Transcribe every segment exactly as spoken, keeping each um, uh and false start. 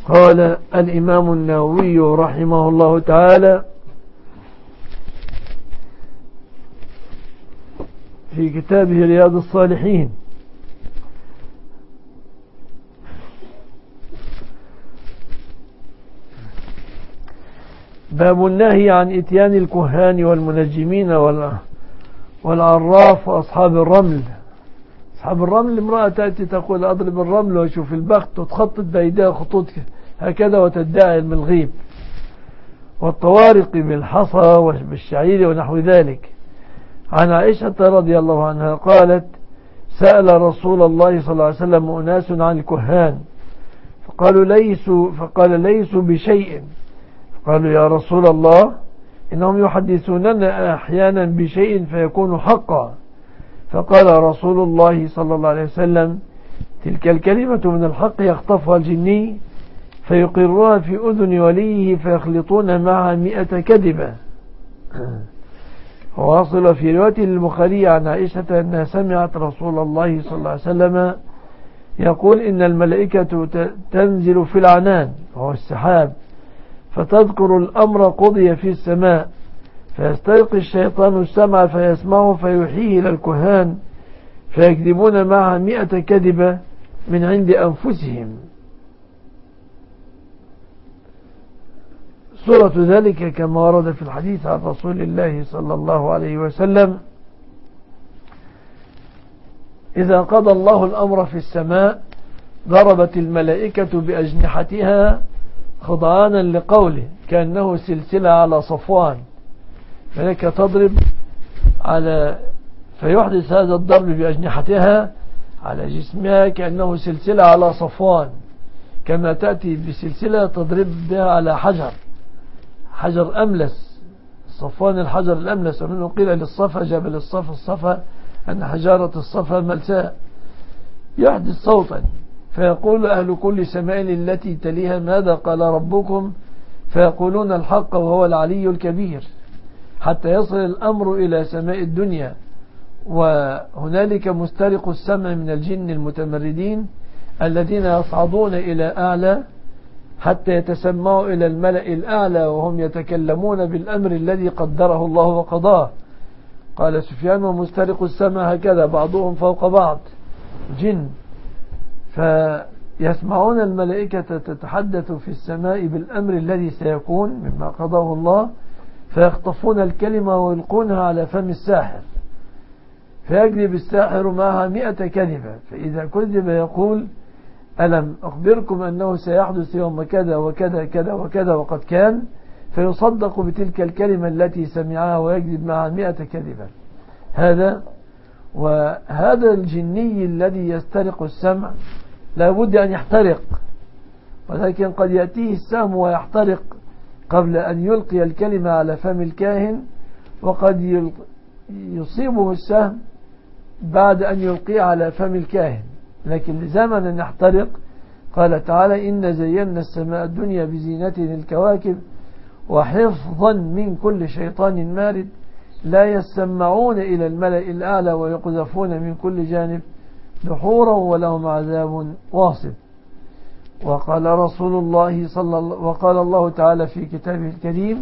قال الإمام النووي رحمه الله تعالى في كتابه رياض الصالحين: باب النهي عن إتيان الكهان والمنجمين والعراف وأصحاب الرمل. أصحاب الرمل امرأة تأتي تقول أضرب الرمل وأشوف البخت وتخطط بأيديها خطوط هكذا وتدعي علم الغيب، والطوارق بالحصى وبالشعير ونحو ذلك. عن عائشة رضي الله عنها قالت: سأل رسول الله صلى الله عليه وسلم أناس عن الكهان فقالوا ليسوا فقال ليسوا بشيء، قالوا يا رسول الله إنهم يحدثوننا أحيانا بشيء فيكون حقا، فقال رسول الله صلى الله عليه وسلم: تلك الكلمة من الحق يخطفها الجني فيقرها في أذن وليه فيخلطون معها مئة كذبة. واصل في رواية البخاري عن عائشة أنها سمعت رسول الله صلى الله عليه وسلم يقول: إن الملائكة تنزل في العنان وهو السحاب فتذكر الأمر قضي في السماء، فيستيقظ الشيطان السمع فيسمعه فيوحيه إلى الكهان فيكذبون معها مئة كذبة من عند أنفسهم. صورة ذلك كما ورد في الحديث عن رسول الله صلى الله عليه وسلم: إذا قضى الله الأمر في السماء ضربت الملائكة بأجنحتها خضعانا لقوله كأنه سلسلة على صفوان، فلك تضرب على فيحدث هذا الضرب بأجنحتها على جسمها كأنه سلسلة على صفوان، كما تأتي بسلسلة تضرب بها على حجر حجر أملس، صفوان الحجر الأملس، ومنه قيل للصفا جبل الصفا الصفا أن حجارة الصفا ملساء، يحدث صوتا فيقول أهل كل سماء التي تليها ماذا قال ربكم؟ فيقولون الحق وهو العلي الكبير، حتى يصل الأمر إلى سماء الدنيا، وهنالك مسترق السمع من الجن المتمردين الذين يصعدون إلى أعلى حتى يتسمعوا إلى الملأ الأعلى وهم يتكلمون بالأمر الذي قدره الله وقضاه. قال سفيان: ومسترق السمع هكذا بعضهم فوق بعض جن، فيسمعون الملائكة تتحدث في السماء بالأمر الذي سيكون مما قضاه الله، فيخطفون الكلمة ويلقونها على فم الساحر فيكذب الساحر معها مئة كذبة، فإذا كذب يقول: ألم أخبركم أنه سيحدث يوم كذا وكذا كذا وكذا وقد كان، فيصدق بتلك الكلمة التي سمعها ويكذب معها مئة كذبة. هذا وهذا الجني الذي يسترق السمع لا بد أن يحترق، ولكن قد يأتيه السهم ويحترق قبل أن يلقي الكلمة على فم الكاهن، وقد يصيبه السهم بعد أن يلقي على فم الكاهن، لكن لزمن أن يحترق. قال تعالى: إن زينا السماء الدنيا بزينة الكواكب وحفظا من كل شيطان مارد لا يسمعون إلى الملأ الأعلى ويقذفون من كل جانب دحورا ولهم عذاب واصب. وقال رسول الله صلى الله وقال الله تعالى في كتابه الكريم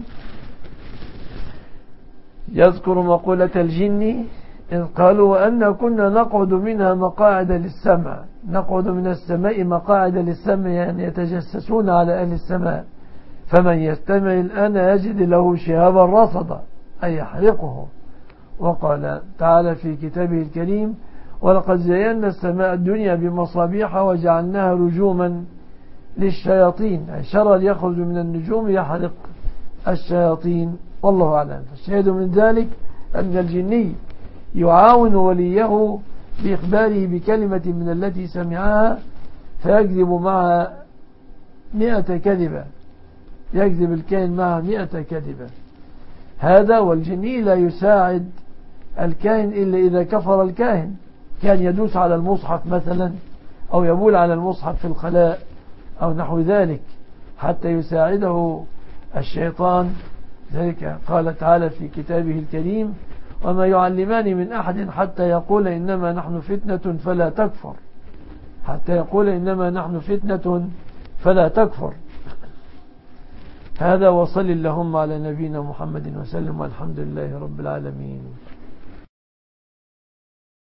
يذكر مقولة الجن إذ قالوا: وأن كنا نقعد منها مقاعد للسمع، نقعد من السماء مقاعد للسمع، يعني يتجسسون على أهل السماء، فمن يستمع الآن يجد له شهابا رصدا أي يحرقه. وقال تعالى في كتابه الكريم: ولقد زينا السماء الدنيا بمصابيح وجعلناها رجوما للشياطين، أي شرر يخرج من النجوم يحرق الشياطين، والله أعلم. فالشاهد من ذلك أن الجني يعاون وليه بإخباره بكلمة من التي سمعها فيكذب معها مئة كذبة، يكذب الكاهن معها مئة كذبة. هذا والجني لا يساعد الكاهن إلا إذا كفر الكاهن، كان يدوس على المصحف مثلا أو يبول على المصحف في الخلاء أو نحو ذلك حتى يساعده الشيطان. ذلك قال تعالى في كتابه الكريم: وما يعلمان من أحد حتى يقول إنما نحن فتنة فلا تكفر، حتى يقول إنما نحن فتنة فلا تكفر. هذا، وصل اللهم على نبينا محمد وسلم، والحمد لله رب العالمين.